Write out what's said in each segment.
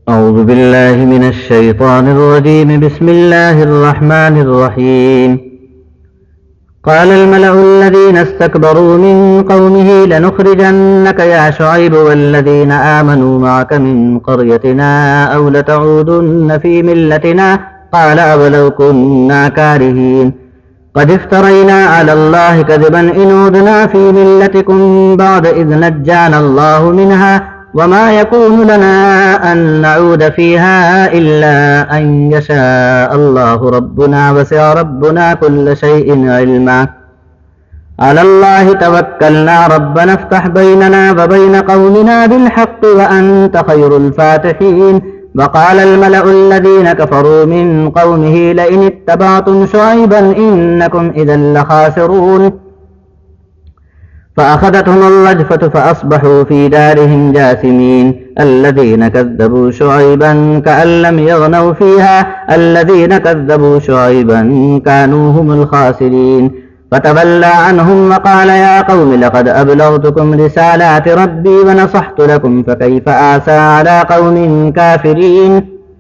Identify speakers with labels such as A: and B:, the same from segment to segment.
A: أعوذ بالله من الشيطان الرجيم. بسم الله الرحمن الرحيم. قال الملأ الذين استكبروا من قومه لنخرجنك يا شعيب والذين آمنوا معك من قريتنا أو لتعودن في ملتنا. قال أولو كنا كارهين قد افترينا على الله كذبا إن عدنا في ملتكم بعد إذ نجانا الله منها وما يكون لنا أن نعود فيها إلا أن يشاء الله ربنا وسع ربنا كل شيء علما. على الله توكلنا ربنا افتح بيننا وبين قومنا بالحق وأنت خير الفاتحين. وقال الملأ الذين كفروا من قومه لئن اتبعتم شعيبا إنكم إذا لخاسرون. فأخذتهم الرجفة فأصبحوا في دارهم جاثمين. الذين كذبوا شعيبا كأن لم يغنوا فيها الذين كذبوا شعيبا كانوا هم الخاسرين. فتولى عنهم وقال يا قوم لقد أبلغتكم رسالات ربي ونصحت لكم فكيف آسى على قوم كافرين.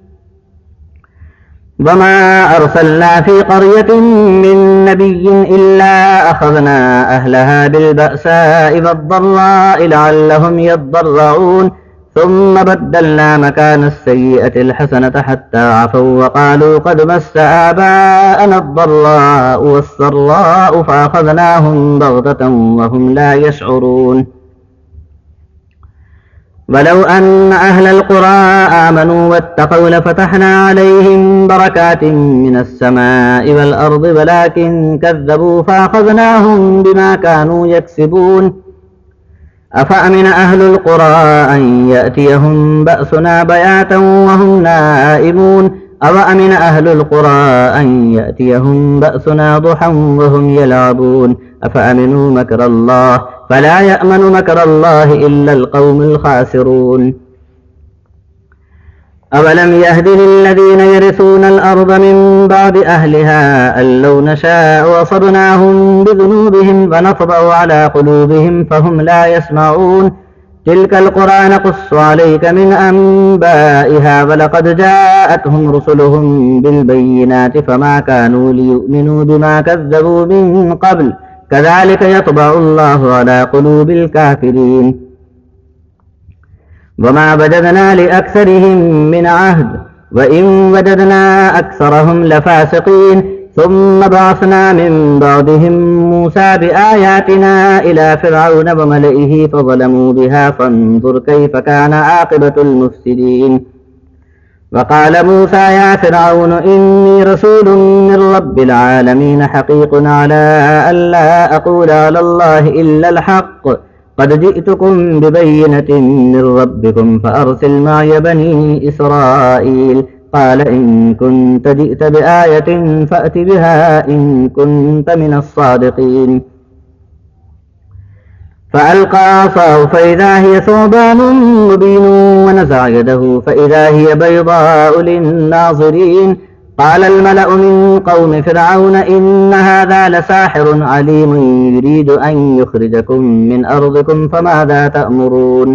A: وما أرسلنا في قرية من نبي إلا أخذنا أهلها بالبأساء والضراء لعلهم يضرعون ثم بدلنا مكان السيئة الحسنة حتى عفوا وقالوا قد مس آباءنا الضراء والسراء فأخذناهم بغتة وهم لا يشعرون. ولو أن أهل القرى آمنوا واتقوا لفتحنا عليهم بركات من السماء والأرض ولكن كذبوا فأخذناهم بما كانوا يكسبون. أفأمن أهل القرى أن يأتيهم بأسنا بياتا وهم نائمون أو أمن أهل القرى أن يأتيهم بأسنا ضحى وهم يلعبون. أفأمنوا مكر الله فلا يأمن مكر الله إلا القوم الخاسرون. أولم يهد للذين يرثون الأرض من بعد أهلها أن لو نشاء وأصبناهم بذنوبهم ونطبع على قلوبهم فهم لا يسمعون. تلك القرى نقص عليك من أنبائها ولقد جاءتهم رسلهم بالبينات فما كانوا ليؤمنوا بما كذبوا من قبل كذلك يطبع الله على قلوب الكافرين. وما وجدنا لأكثرهم من عهد وإن وجدنا أكثرهم لفاسقين. ثم بعثنا من بعدهم موسى بآياتنا إلى فرعون وملئه فظلموا بها فانظر كيف كان عاقبة المفسدين. وقال موسى يا فرعون إني رسول من رب العالمين حقيق على ألا أقول على الله إلا الحق قد جئتكم ببينة من ربكم فأرسل معي بني إسرائيل. قال إن كنت جئت بآية فأت بها إن كنت من الصادقين. فألقى عصاه فإذا هي ثعبان مبين ونزع يده فإذا هي بيضاء للناظرين. قال الملأ من قوم فرعون إن هذا لساحر عليم يريد أن يخرجكم من أرضكم فماذا تأمرون.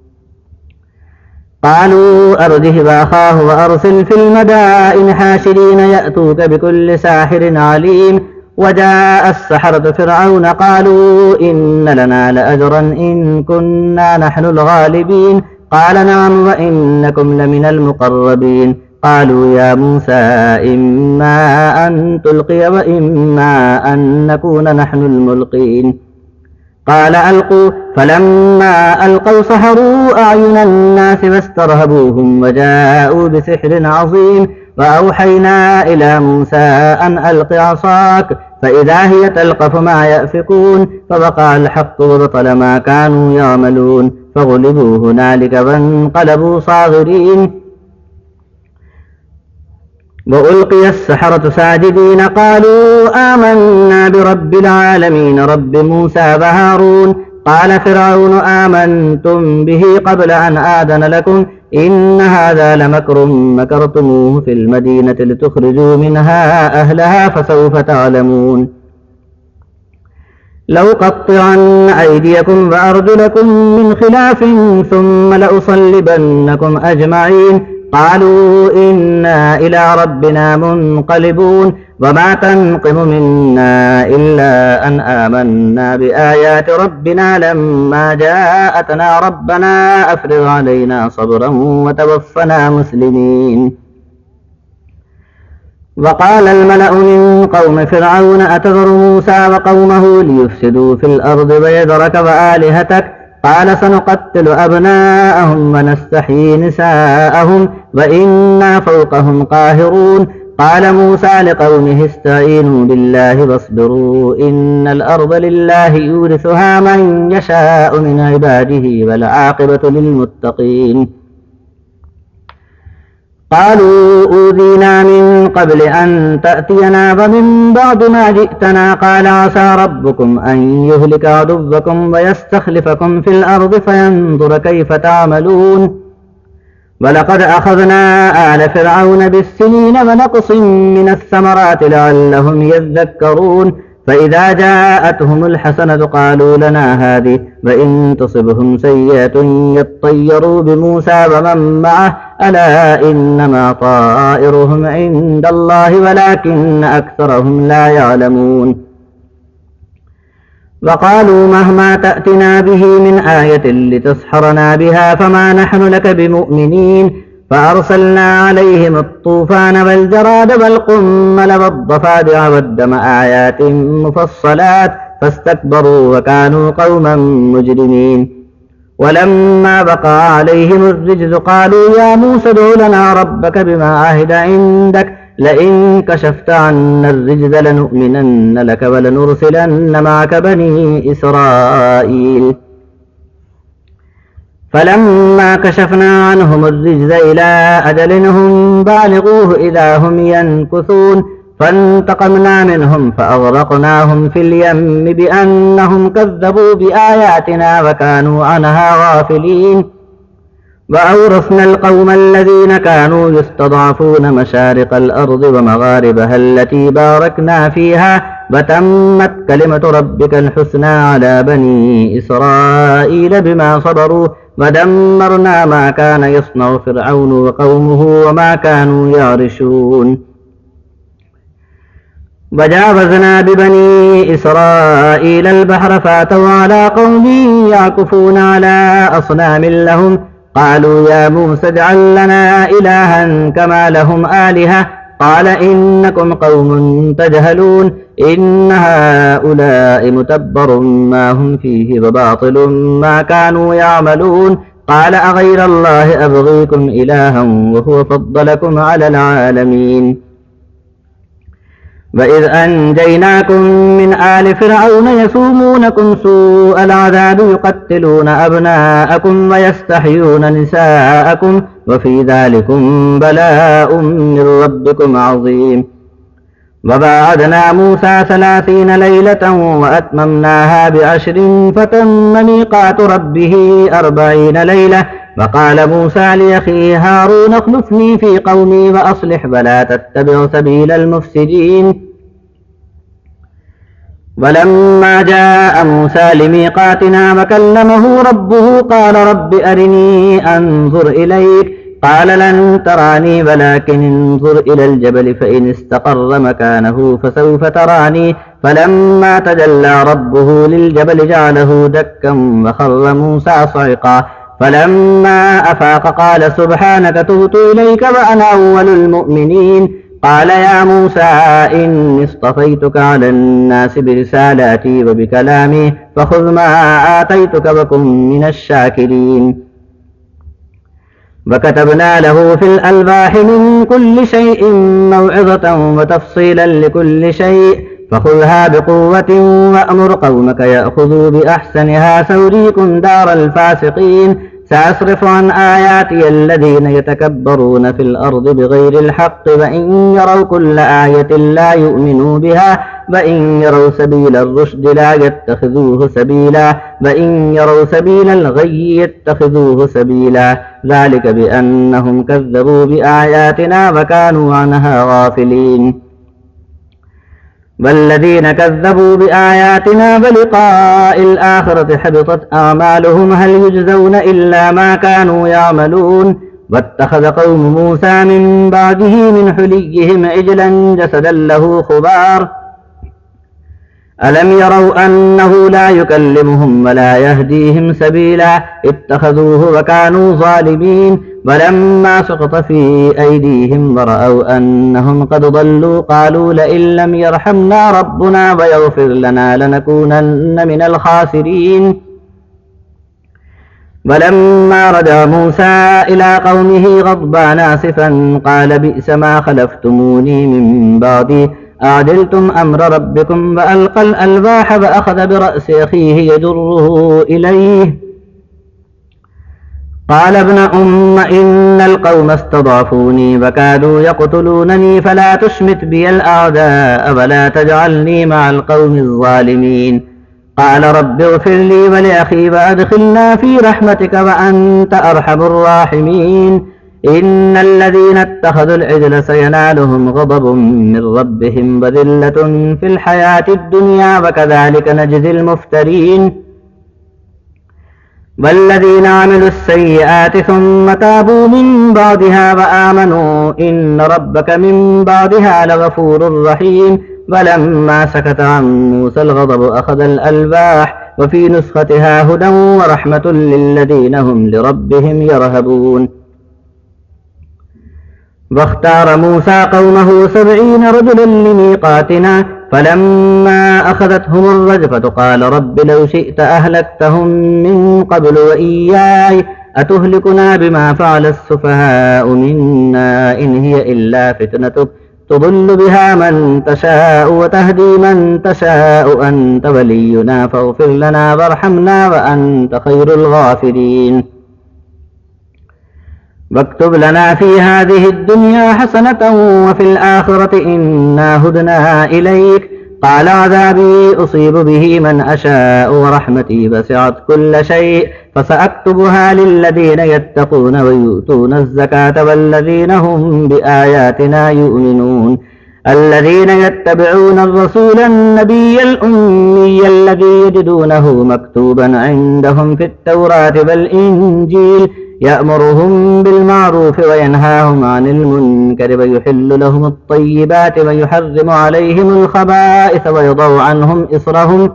A: قالوا أرجه وأخاه وأرسل في المدائن حاشرين يأتوك بكل ساحر عليم. وجاء السحرة فرعون قالوا إن لنا لأجرا إن كنا نحن الغالبين. قال نعم وإنكم لمن المقربين. قالوا يا موسى إما أن تلقي وإما أن نكون نحن الملقين. قال ألقوا فلما ألقوا سحروا أعين الناس واسترهبوهم وجاءوا بسحر عظيم. وأوحينا إلى موسى أن ألق عصاك فإذا هي تلقف ما يأفكون فوقع الحق وبطل ما كانوا يعملون فغلبوا هنالك وانقلبوا صاغرين. وألقي السحرة ساجدين قالوا آمنا برب العالمين رب موسى وهارون. قال فرعون آمنتم به قبل أن آذن لكم إن هذا لمكر مكرتموه في المدينة لتخرجوا منها أهلها فسوف تعلمون. لأقطعن أيديكم وأرجلكم من خلاف ثم لأصلبنكم أجمعين. قالوا إنا إلى ربنا منقلبون وما تنقم منا إلا أن آمنا بآيات ربنا لما جاءتنا ربنا أفرغ علينا صبرا وتوفنا مسلمين. وقال الملأ من قوم فرعون أتذر موسى وقومه ليفسدوا في الأرض ويذرك وآلهتك قال سنقتل أبناءهم ونستحيي نساءهم وإنا فوقهم قاهرون. قال موسى لقومه استعينوا بالله واصبروا إن الأرض لله يورثها من يشاء من عباده والعاقبة للمتقين. قالوا أوذينا من قبل أن تأتينا ومن بعد ما جئتنا قال عسى ربكم أن يهلك عدوكم ويستخلفكم في الأرض فينظر كيف تعملون. ولقد أخذنا آل فرعون بالسنين ونقص من الثمرات لعلهم يذكرون. فإذا جاءتهم الحسنة قالوا لنا هذه وإن تصبهم سيئة يطيروا بموسى ومن معه ألا إنما طائرهم عند الله ولكن أكثرهم لا يعلمون. وقالوا مهما تأتنا به من آية لتسحرنا بها فما نحن لك بمؤمنين. فأرسلنا عليهم الطوفان والجراد والقمل والضفادع والدم آيات مفصلات فاستكبروا وكانوا قوما مجرمين. ولما بقى عليهم الرجز قالوا يا موسى ادع لنا ربك بما عهد عندك لئن كشفت عنا الرجز لنؤمنن لك ولنرسلن معك بني إسرائيل. فلما كشفنا عنهم الرجز إلى أجل هم بالغوه إذا هم ينكثون فانتقمنا منهم فأغرقناهم في اليم بأنهم كذبوا بآياتنا وكانوا عنها غافلين. وأورثنا القوم الذين كانوا يستضعفون مشارق الأرض ومغاربها التي باركنا فيها وتمت كلمة ربك الحسنى على بني إسرائيل بما صبروا ودمرنا ما كان يصنع فرعون وقومه وما كانوا يعرشون. وجاوزنا ببني إسرائيل البحر فاتوا على قوم يعكفون على أصنام لهم قالوا يا موسى اجعل لنا إلها كما لهم آلهة قال إنكم قوم تجهلون إن هؤلاء متبر ما هم فيه وباطل ما كانوا يعملون. قال أغير الله أبغيكم إلها وهو فضلكم على العالمين. وإذ أنجيناكم من آل فرعون يسومونكم سوء العذاب يقتلون أبناءكم ويستحيون نساءكم وفي ذلكم بلاء من ربكم عظيم. وباعدنا موسى 30 ليلة وأتممناها ب10 فتم ميقات ربه 40 ليلة. وقال موسى لأخيه هارون اخلفني في قومي وأصلح ولا تتبع سبيل المفسدين. ولما جاء موسى لميقاتنا وكلمه ربه قال رب أرني أنظر إليك قال لن تراني ولكن انظر إلى الجبل فإن استقر مكانه فسوف تراني. فلما تجلى ربه للجبل جعله دكا وخر موسى صعقا. فلما أفاق قال سبحانك تبت إليك وأنا أول المؤمنين. قال يا موسى إني اصطفيتك على الناس برسالاتي وبكلامي فخذ ما آتيتك وكن من الشاكرين. وكتبنا له في الألواح من كل شيء موعظة وتفصيلا لكل شيء فخذها بقوة وأمر قومك يأخذوا بأحسنها سأريكم دار الفاسقين. سأصرف عن آياتي الذين يتكبرون في الأرض بغير الحق وإن يروا كل آية لا يؤمنوا بها وإن يروا سبيل الرشد لا يتخذوه سبيلا وإن يروا سبيل الغي يتخذوه سبيلا ذلك بأنهم كذبوا بآياتنا وكانوا عنها غافلين. والذين كذبوا بآياتنا بلقاء الآخرة حبطت أعمالهم هل يجزون إلا ما كانوا يعملون. واتخذ قوم موسى من بعده من حليهم عجلا جسدا له خوار ألم يروا أنه لا يكلمهم ولا يهديهم سبيلا اتخذوه وكانوا ظالمين ولما سقط في أيديهم ورأوا أنهم قد ضلوا قالوا لئن لم يرحمنا ربنا ويغفر لنا لنكونن من الخاسرين ولما رجع موسى إلى قومه غضبان آسفا قال بئس ما خلفتموني من بعدي أعدلتم أمر ربكم وألقى الألواح وأخذ برأس أخيه يجره إليه قال ابن أم إن القوم استضعفوني وكادوا يقتلونني فلا تشمت بي الأعداء ولا تجعلني مع القوم الظالمين قال رب اغفر لي ولأخي وأدخلنا في رحمتك وأنت أرحم الراحمين إن الذين اتخذوا العجل سينالهم غضب من ربهم وذلة في الحياة الدنيا وكذلك نجزي المفترين والذين عملوا السيئات ثم تابوا من بعدها وآمنوا إن ربك من بعدها لغفور رحيم ولما سكت عن موسى الغضب أخذ الألواح وفي نسختها هدى ورحمة للذين هم لربهم يرهبون واختار موسى قومه 70 رجلا لميقاتنا فلما أخذتهم الرجفة قال رب لو شئت أهلكتهم من قبل وإياي أتهلكنا بما فعل السفهاء منا إن هي إلا فتنتك تضل بها من تشاء وتهدي من تشاء أنت ولينا فاغفر لنا وارحمنا وأنت خير الغافرين واكتب لنا في هذه الدنيا حسنة وفي الآخرة إنا هدنا إليك قال عذابي أصيب به من أشاء ورحمتي وسعت كل شيء فسأكتبها للذين يتقون ويؤتون الزكاة والذين هم بآياتنا يؤمنون الذين يتبعون الرسول النبي الأمي الذي يجدونه مكتوبا عندهم في التوراة والإنجيل يأمرهم بالمعروف وينهاهم عن المنكر ويحل لهم الطيبات ويحرم عليهم الخبائث ويضع عنهم إصرهم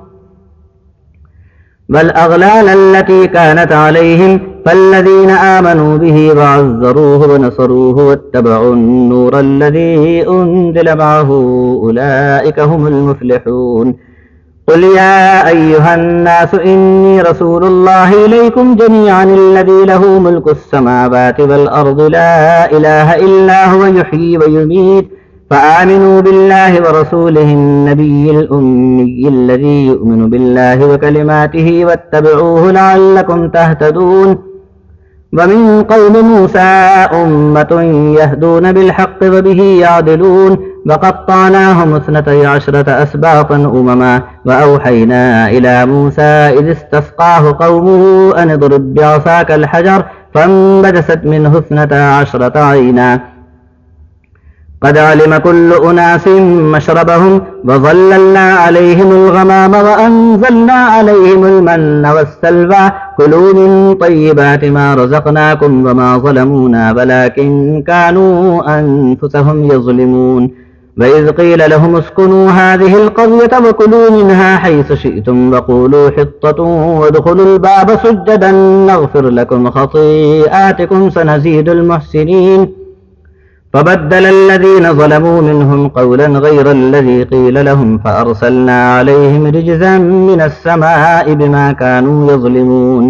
A: والأغلال التي كانت عليهم فالذين آمنوا به وعزروه ونصروه واتبعوا النور الذي أنزل معه أولئك هم المفلحون قل يا أيها الناس إني رسول الله إليكم جميعا الذي له ملك السماوات والأرض لا إله إلا هو يحيي ويميت فآمنوا بالله ورسوله النبي الأمي الذي يؤمن بالله وكلماته واتبعوه لعلكم تهتدون ومن قوم موسى أمة يهدون بالحق وبه يعدلون وقطعناهم 12 أسباطا أمما وأوحينا إلى موسى إذ استسقاه قومه أن اضرب بعصاك الحجر فانبجست منه 12 عينا قد علم كل أناس مشربهم وظللنا عليهم الغمام وأنزلنا عليهم المن والسلوى كلوا من طيبات ما رزقناكم وما ظلمونا ولكن كانوا أنفسهم يظلمون وإذ قيل لهم اسكنوا هذه القرية وكلوا منها حيث شئتم وقولوا حطة وادخلوا الباب سجدا نغفر لكم خطيئاتكم سنزيد المحسنين فبدل الذين ظلموا منهم قولا غير الذي قيل لهم فأرسلنا عليهم رجزا من السماء بما كانوا يظلمون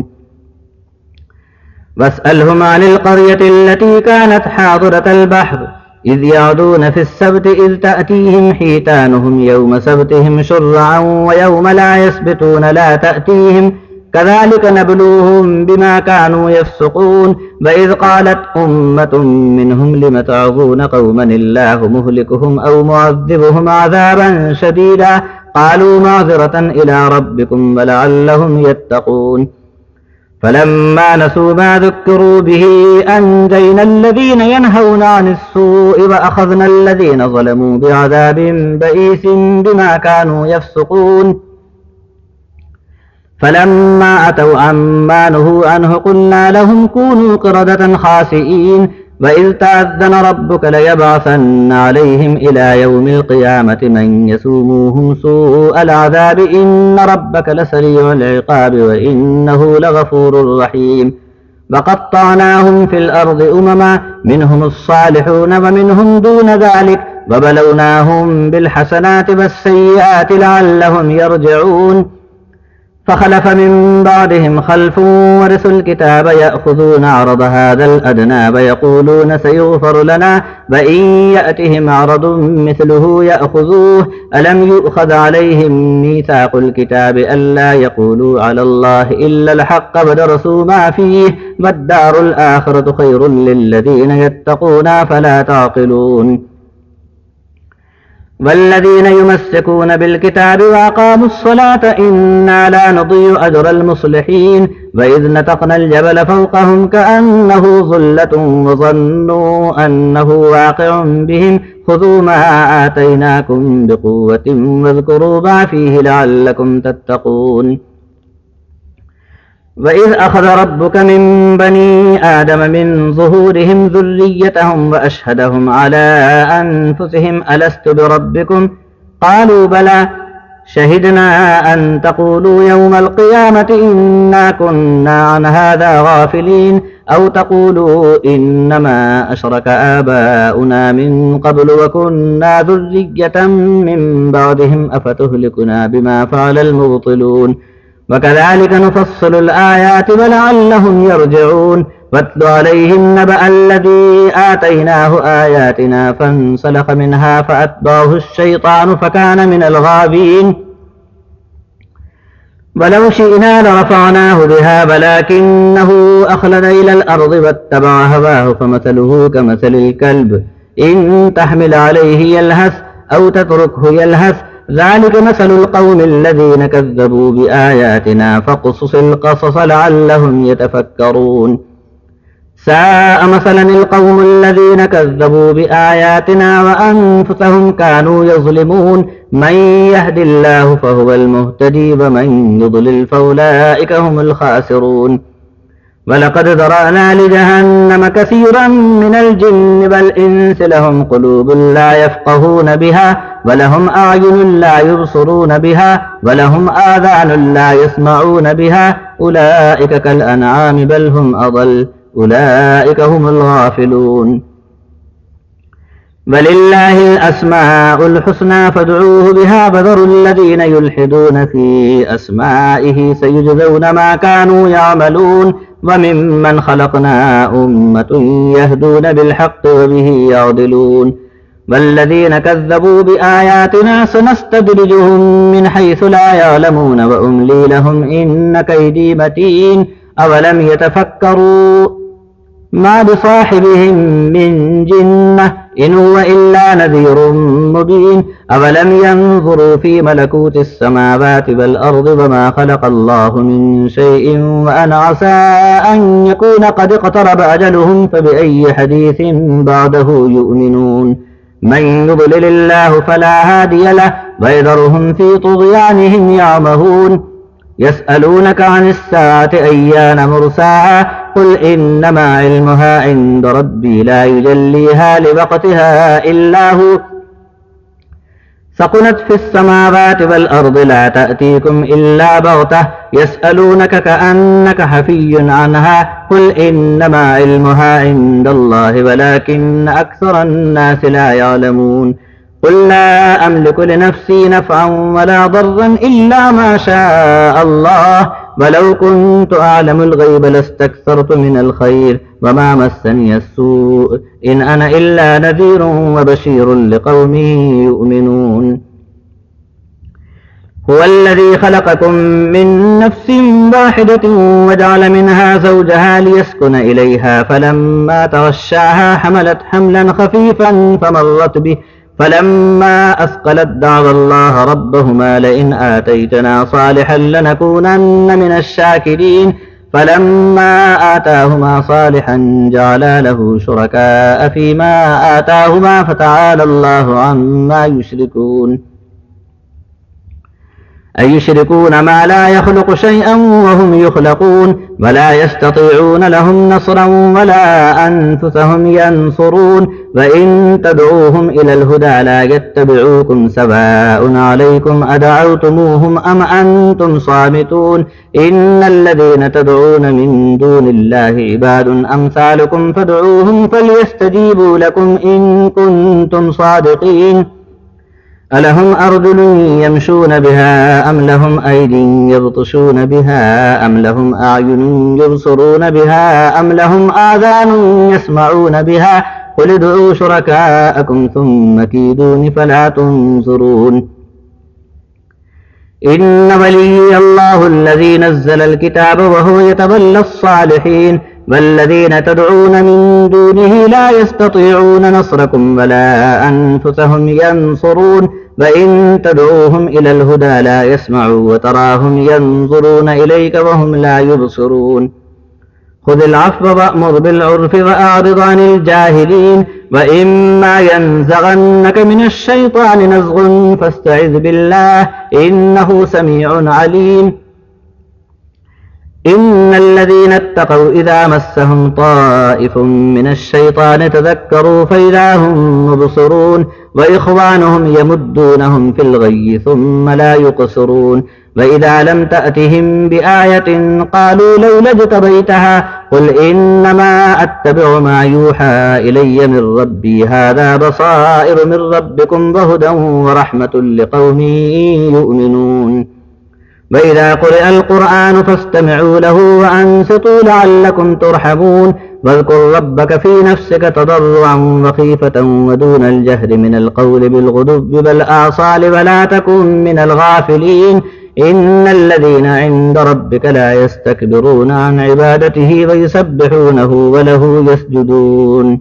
A: واسألهم عن القرية التي كانت حاضرة البحر إذ يعدون في السبت إذ تأتيهم حيتانهم يوم سبتهم شرعا ويوم لا يسبتون لا تأتيهم كذلك نبلوهم بما كانوا يفسقون وإذ قالت أمة منهم لم تعظون قوما الله مهلكهم أو معذبهم عذابا شديدا قالوا معذرة إلى ربكم ولعلهم يتقون فلما نسوا ما ذكروا به أنجينا الذين ينهون عن السوء وأخذنا الذين ظلموا بعذاب بئيس بما كانوا يفسقون فلما أتوا عما نهوا عنه قلنا لهم كونوا قردة خاسئين وإذ تأذن ربك ليبعثن عليهم إلى يوم القيامة من يسوموهم سوء العذاب إن ربك لسريع العقاب وإنه لغفور رحيم وقطعناهم في الأرض أمما منهم الصالحون ومنهم دون ذلك وبلوناهم بالحسنات والسيئات لعلهم يرجعون فخلف من بعدهم خلف ورثوا الكتاب يأخذون عرض هذا الأدنى ويقولون سيغفر لنا وإن يأتهم عرض مثله يأخذوه ألم يؤخذ عليهم ميثاق الكتاب ألا يقولوا على الله إلا الحق ودرسوا ما فيه والدار الآخرة خير للذين يتقون فلا تعقلون والذين يمسكون بالكتاب وأقاموا الصلاة إنا لا نضيع أجر المصلحين وإذ نتقنا الجبل فوقهم كأنه ظلة وظنوا أنه واقع بهم خذوا ما آتيناكم بقوة واذكروا ما فيه لعلكم تتقون وإذ أخذ ربك من بني آدم من ظهورهم ذريتهم وأشهدهم على أنفسهم ألست بربكم قالوا بلى شهدنا أن تقولوا يوم القيامة إنا كنا عن هذا غافلين أو تقولوا إنما أشرك آباؤنا من قبل وكنا ذرية من بعدهم أفتهلكنا بما فعل المبطلون وكذلك نفصل الآيات ولعلهم يرجعون واتل عليهم نبأ الذي آتيناه آياتنا فانسلخ منها فأتبعه الشيطان فكان من الغابين ولو شئنا لرفعناه بها ولكنه أخلد إلى الأرض واتبع هواه فمثله كمثل الكلب إن تحمل عليه يلهث أو تتركه يلهث ذلك مثل القوم الذين كذبوا بآياتنا فاقصص القصص لعلهم يتفكرون ساء مثلا القوم الذين كذبوا بآياتنا وأنفسهم كانوا يظلمون من يهد الله فهو المهتدي ومن يضلل فأولئك هم الخاسرون ولقد ذرأنا لجهنم كثيرا من الجن والإنس لهم قلوب لا يفقهون بها ولهم أعين لا يبصرون بها ولهم آذان لا يسمعون بها أولئك كالأنعام بل هم أضل أولئك هم الغافلون ولله الأسماء الحسنى فادعوه بها وذروا الذين يلحدون في أسمائه سيجزون ما كانوا يعملون وممن خلقنا أمة يهدون بالحق وبه يعدلون والذين كذبوا بآياتنا سنستدرجهم من حيث لا يعلمون وأملي لهم إن كيدي متين أولم يتفكروا ما بصاحبهم من جنة إن هو إلا نذير مبين أولم ينظروا في ملكوت السماوات والأرض وما خلق الله من شيء وأن عسى أن يكون قد اقترب أجلهم فبأي حديث بعده يؤمنون من يضلل الله فلا هادي له ويذرهم في طغيانهم يعمهون يسألونك عن الساعة أيان مرساها قل إنما علمها عند ربي لا يجليها لوقتها إلا هو ثقلت في السماوات والأرض لا تأتيكم إلا بغتة يسألونك كأنك حفي عنها قل إنما علمها عند الله ولكن أكثر الناس لا يعلمون قل لا أملك لنفسي نفعا ولا ضرا إلا ما شاء الله ولو كنت أعلم الغيب لاستكثرت من الخير وما مسني السوء إن أنا إلا نذير وبشير لقوم يؤمنون هو الذي خلقكم من نفس واحدة وجعل منها زوجها ليسكن إليها فلما تغشاها حملت حملا خفيفا فمرت به فلما أثقلت دعوا الله ربهما لئن آتيتنا صالحا لنكونن من الشاكرين فلما آتاهما صالحا جعلا له شركاء فيما آتاهما فتعالى الله عما يشركون أيشركون ما لا يخلق شيئا وهم يخلقون ولا يستطيعون لهم نصرا ولا أنفسهم ينصرون وإن تدعوهم إلى الهدى لا يتبعوكم سواء عليكم أدعوتموهم أم أنتم صامتون إن الذين تدعون من دون الله عباد أمثالكم فادعوهم فليستجيبوا لكم إن كنتم صادقين ألهم أرجل يمشون بها أم لهم أيد يبطشون بها أم لهم أعين يبصرون بها أم لهم آذان يسمعون بها قل ادعوا شركاءكم ثم كيدون فلا تنظرون إن ولي الله الذي نزل الكتاب وهو يتولى الصالحين والذين تدعون من دونه لا يستطيعون نصركم ولا أنفسهم ينصرون وإن تدعوهم إلى الهدى لا يسمعوا وتراهم ينظرون إليك وهم لا يبصرون خذ العفو وأمر بالعرف وأعرض عن الجاهلين وإما ينزغنك من الشيطان نزغ فاستعذ بالله إنه سميع عليم إن الذين اتقوا إذا مسهم طائف من الشيطان تذكروا فإذا هم مبصرون وإخوانهم يمدونهم في الغي ثم لا يقصرون وإذا لم تأتهم بآية قالوا لولا اجتبيتها قل إنما أتبع ما يوحى إلي من ربي هذا بصائر من ربكم وهدى ورحمة لقوم يؤمنون وإذا قرئ القرآن فاستمعوا له وأنصتوا لعلكم ترحمون واذكر ربك في نفسك تضرعا وخيفة ودون الجهر من القول بالغدو والآصال ولا تكن من الغافلين إن الذين عند ربك لا يستكبرون عن عبادته ويسبحونه وله يسجدون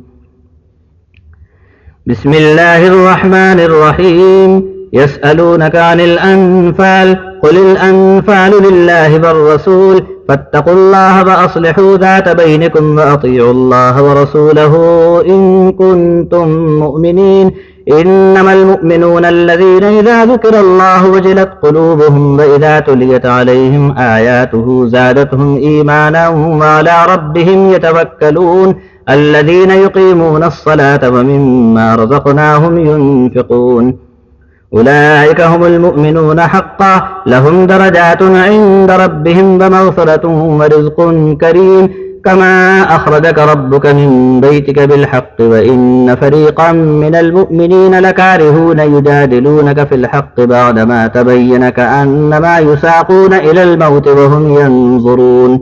A: بسم الله الرحمن الرحيم يسألونك عن الأنفال قل الأنفال لله والرسول فاتقوا الله وأصلحوا ذات بينكم وأطيعوا الله ورسوله إن كنتم مؤمنين إنما المؤمنون الذين إذا ذكر الله وجلت قلوبهم وإذا تليت عليهم آياته زادتهم إيمانا وعلى ربهم يتوكلون الذين يقيمون الصلاة ومما رزقناهم ينفقون أولئك هم المؤمنون حقا لهم درجات عند ربهم ومغفرة ورزق كريم كما أخرجك ربك من بيتك بالحق وإن فريقا من المؤمنين لكارهون يجادلونك في الحق بعدما تبين كأنما يساقون إلى الموت وهم ينظرون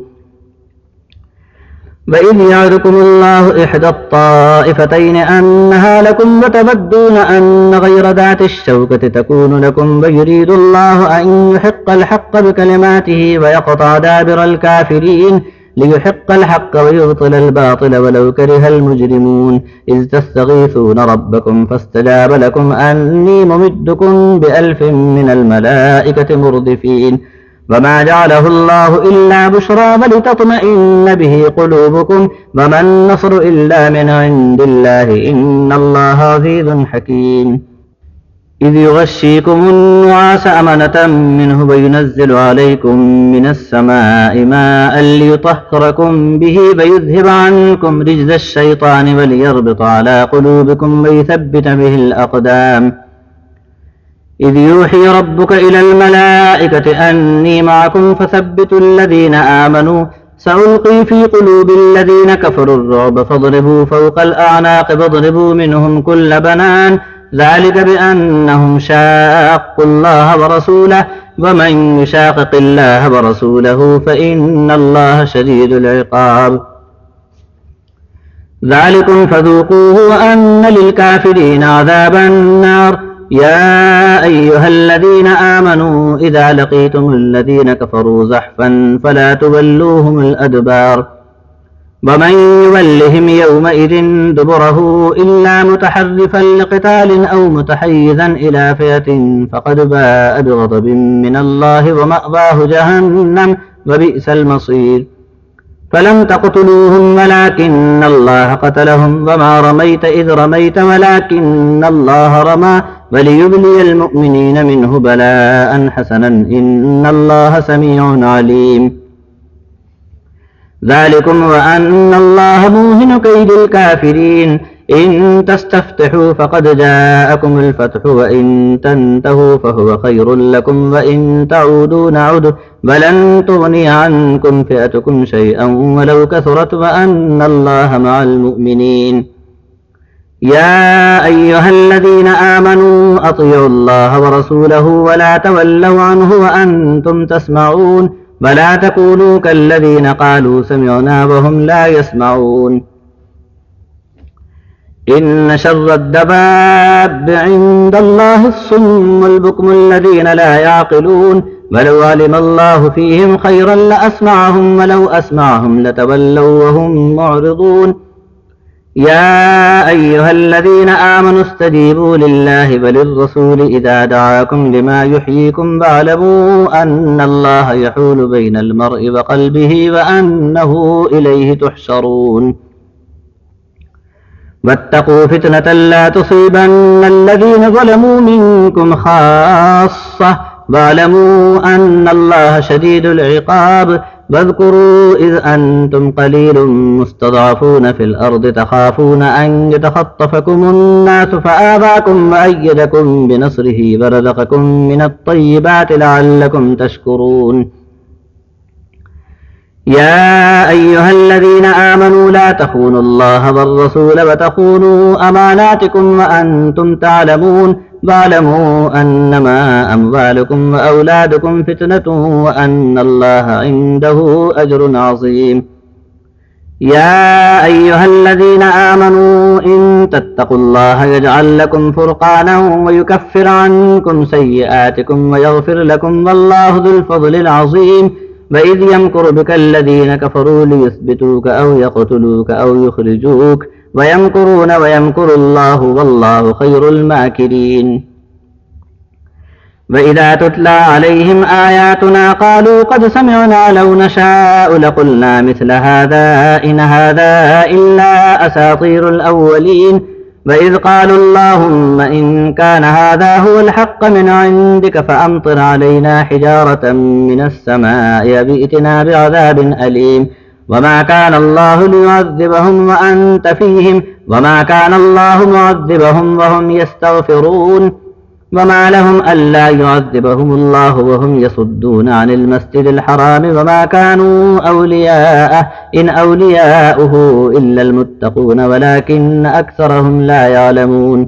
A: وإذ يعدكم الله إحدى الطائفتين أنها لكم وتودون أن غير ذات الشوكة تكون لكم ويريد الله أن يحق الحق بكلماته ويقطع دابر الكافرين ليحق الحق ويبطل الباطل ولو كره المجرمون إذ تستغيثون ربكم فاستجاب لكم أني ممدكم ب1000 من الملائكة مردفين وما جعله الله إلا بشرى ولتطمئن به قلوبكم وما النصر إلا من عند الله إن الله عزيز حكيم إذ يغشيكم النعاس أمنة منه وينزل عليكم من السماء ماء ليطهركم به ويذهب عنكم رجز الشيطان وليربط على قلوبكم ويثبت به الأقدام إذ يوحي ربك إلى الملائكة أني معكم فثبتوا الذين آمنوا سألقي في قلوب الذين كفروا الرعب فاضربوا فوق الأعناق واضربوا منهم كل بنان ذلك بأنهم شاقوا الله ورسوله ومن يشاقق الله ورسوله فإن الله شديد العقاب ذلكم فذوقوه وأن للكافرين عذاب النار يا أيها الذين آمنوا إذا لقيتم الذين كفروا زحفا فلا تولوهم الأدبار ومن يولهم يومئذ دبره إلا متحرفا لقتال أو متحيزا إلى فئة فقد باء بغضب من الله ومأواه جهنم وبئس المصير فلم تقتلوهم ولكن الله قتلهم وما رميت إذ رميت ولكن الله رمى وليبلي المؤمنين منه بلاء حسنا إن الله سميع عليم ذلكم وأن الله موهن كيد الكافرين إن تستفتحوا فقد جاءكم الفتح وإن تنتهوا فهو خير لكم وإن تعودوا نعد ولن تغني عنكم فئتكم شيئا ولو كثرت وأن الله مع المؤمنين يا أيها الذين آمنوا أطيعوا الله ورسوله ولا تولوا عنه وأنتم تسمعون ولا تكونوا كالذين قالوا سمعنا وهم لا يسمعون إن شر الدباب عند الله الصم البكم الذين لا يعقلون ولو علم الله فيهم خيرا لأسمعهم ولو أسمعهم لتولوا وهم معرضون يا أيها الذين آمنوا استجيبوا لله وللرسول إذا دعاكم لما يحييكم واعلموا أن الله يحول بين المرء وقلبه وأنه إليه تحشرون واتقوا فتنة لا تصيبن الذين ظلموا منكم خاصة واعلموا أن الله شديد العقاب واذكروا إذ أنتم قليل مستضعفون في الأرض تخافون أن يتخطفكم الناس فآواكم وأيدكم بنصره ورزقكم من الطيبات لعلكم تشكرون يا أيها الذين آمنوا لا تخونوا الله والرسول وتخونوا أماناتكم وأنتم تعلمون واعلموا أنما أموالكم وأولادكم فتنة وأن الله عنده أجر عظيم يا أيها الذين آمنوا إن تتقوا الله يجعل لكم فرقانا ويكفر عنكم سيئاتكم ويغفر لكم والله ذو الفضل العظيم وإذ يمكر بك الذين كفروا ليثبتوك أو يقتلوك أو يخرجوك ويمكرون ويمكر الله والله خير الماكرين وإذا تتلى عليهم آياتنا قالوا قد سمعنا لو نشاء لقلنا مثل هذا إن هذا إلا أساطير الأولين وإذ قالوا اللهم إن كان هذا هو الحق من عندك فأمطر علينا حجارة من السماء أو ائتنا بعذاب أليم وما كان الله ليعذبهم وأنت فيهم وما كان الله معذبهم وهم يستغفرون وما لهم ألا يعذبهم الله وهم يصدون عن المسجد الحرام وما كانوا أولياءه إن أولياؤه إلا المتقون ولكن أكثرهم لا يعلمون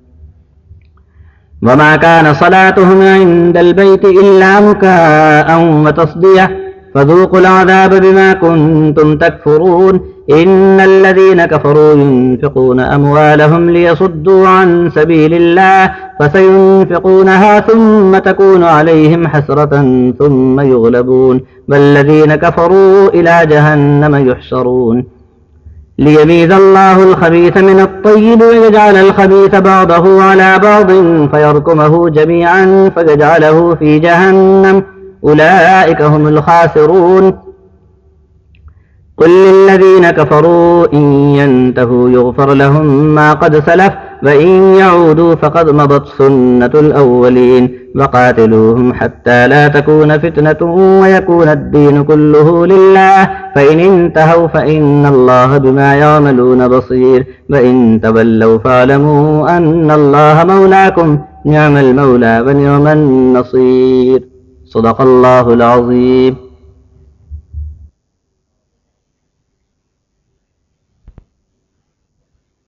A: وما كان صلاتهم عند البيت إلا مكاء وتصدية فذوقوا العذاب بما كنتم تكفرون إن الذين كفروا ينفقون أموالهم ليصدوا عن سبيل الله فسينفقونها ثم تكون عليهم حسرة ثم يغلبون والذين كفروا إلى جهنم يحشرون ليميز الله الخبيث من الطيب ويجعل الخبيث بعضه على بعض فيركمه جميعا فيجعله في جهنم أولئك هم الخاسرون قل للذين كفروا إن ينتهوا يغفر لهم ما قد سلف وإن يعودوا فقد مضت سنة الأولين وقاتلوهم حتى لا تكون فتنة ويكون الدين كله لله فإن انتهوا فإن الله بما يعملون بصير وإن تولوا فاعلموا أن الله مولاكم نعم المولى ونعم النصير صدق الله العظيم.